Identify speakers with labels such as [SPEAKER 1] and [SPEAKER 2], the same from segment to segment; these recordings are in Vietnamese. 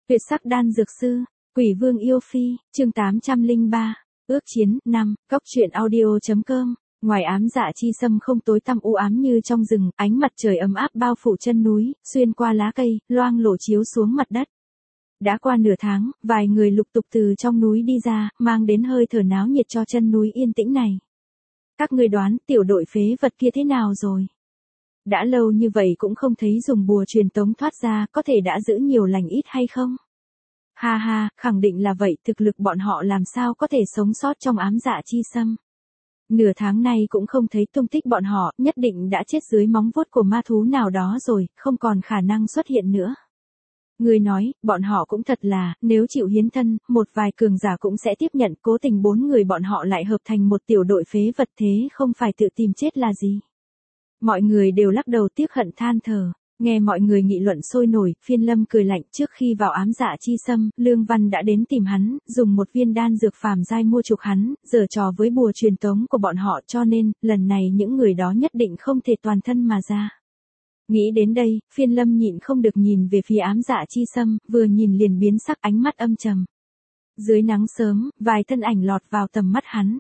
[SPEAKER 1] Tuyệt sắc đan dược sư, Quỷ Vương yêu phi, chương 803, ước chiến, 5, góc truyện audio.com. Ngoài ám dạ chi sâm không tối tăm u ám như trong rừng, ánh mặt trời ấm áp bao phủ chân núi, xuyên qua lá cây, loang lổ chiếu xuống mặt đất. Đã qua nửa tháng, vài người lục tục từ trong núi đi ra, mang đến hơi thở náo nhiệt cho chân núi yên tĩnh này. Các ngươi đoán tiểu đội phế vật kia thế nào rồi? Đã lâu như vậy cũng không thấy dùng bùa truyền tống thoát ra, có thể đã giữ nhiều lành ít hay không? Ha ha, khẳng định là vậy, thực lực bọn họ làm sao có thể sống sót trong ám dạ chi sâm. Nửa tháng nay cũng không thấy tung tích bọn họ, nhất định đã chết dưới móng vuốt của ma thú nào đó rồi, không còn khả năng xuất hiện nữa. Người nói, bọn họ cũng thật là, nếu chịu hiến thân, một vài cường giả cũng sẽ tiếp nhận, cố tình 4 người bọn họ lại hợp thành một tiểu đội phế vật, thế không phải tự tìm chết là gì. Mọi người đều lắc đầu tiếc hận than thở. Nghe mọi người nghị luận sôi nổi, Phiên Lâm cười lạnh, trước khi vào ám dạ chi sâm, Lương Văn đã đến tìm hắn, dùng một viên đan dược phàm giai mua chuộc hắn, giở trò với bùa truyền tống của bọn họ, cho nên, lần này những người đó nhất định không thể toàn thân mà ra. Nghĩ đến đây, Phiên Lâm nhịn không được nhìn về phía ám dạ chi sâm, vừa nhìn liền biến sắc, ánh mắt âm trầm. Dưới nắng sớm, vài thân ảnh lọt vào tầm mắt hắn.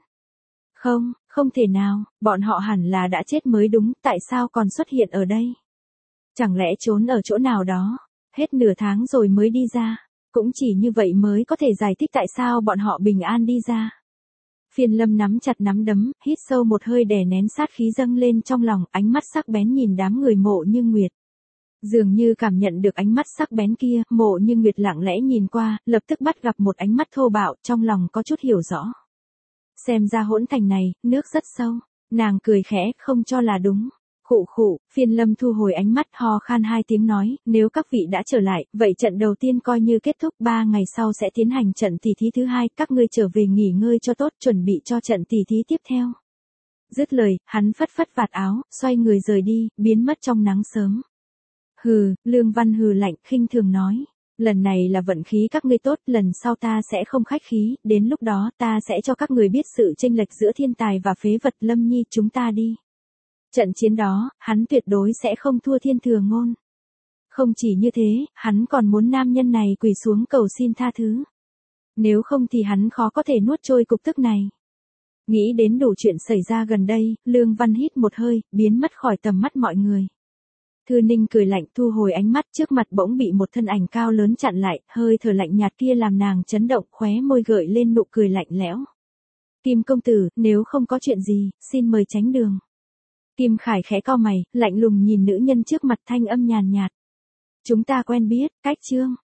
[SPEAKER 1] Không thể nào, bọn họ hẳn là đã chết mới đúng, tại sao còn xuất hiện ở đây? Chẳng lẽ trốn ở chỗ nào đó, hết nửa tháng rồi mới đi ra, cũng chỉ như vậy mới có thể giải thích tại sao bọn họ bình an đi ra. Phiên Lâm nắm chặt nắm đấm, hít sâu một hơi đè nén sát khí dâng lên trong lòng, ánh mắt sắc bén nhìn đám người Mộ Như Nguyệt. Dường như cảm nhận được ánh mắt sắc bén kia, Mộ Như Nguyệt lặng lẽ nhìn qua, lập tức bắt gặp một ánh mắt thô bạo, trong lòng có chút hiểu rõ. Xem ra hỗn thành này, nước rất sâu, nàng cười khẽ, không cho là đúng. Khụ, Phiên Lâm thu hồi ánh mắt, ho khan 2 tiếng nói, nếu các vị đã trở lại, vậy trận đầu tiên coi như kết thúc, 3 ngày sau sẽ tiến hành trận tỷ thí thứ 2, các ngươi trở về nghỉ ngơi cho tốt, chuẩn bị cho trận tỷ thí tiếp theo. Dứt lời, hắn phất phất vạt áo, xoay người rời đi, biến mất trong nắng sớm. Hừ, Lương Văn hừ lạnh, khinh thường nói, lần này là vận khí các ngươi tốt, lần sau ta sẽ không khách khí, đến lúc đó ta sẽ cho các người biết sự chênh lệch giữa thiên tài và phế vật. Lâm Nhi, chúng ta đi. Trận chiến đó, hắn tuyệt đối sẽ không thua Thiên Thừa Ngôn. Không chỉ như thế, hắn còn muốn nam nhân này quỳ xuống cầu xin tha thứ. Nếu không thì hắn khó có thể nuốt trôi cục tức này. Nghĩ đến đủ chuyện xảy ra gần đây, Lương Văn hít một hơi, biến mất khỏi tầm mắt mọi người. Thư Ninh cười lạnh, thu hồi ánh mắt, trước mặt bỗng bị một thân ảnh cao lớn chặn lại, hơi thở lạnh nhạt kia làm nàng chấn động, khóe môi gợi lên nụ cười lạnh lẽo. Kim công tử, nếu không có chuyện gì, xin mời tránh đường. Kim Khải khẽ cau mày, lạnh lùng nhìn nữ nhân trước mặt, thanh âm nhàn nhạt. Chúng ta quen biết, cách chương.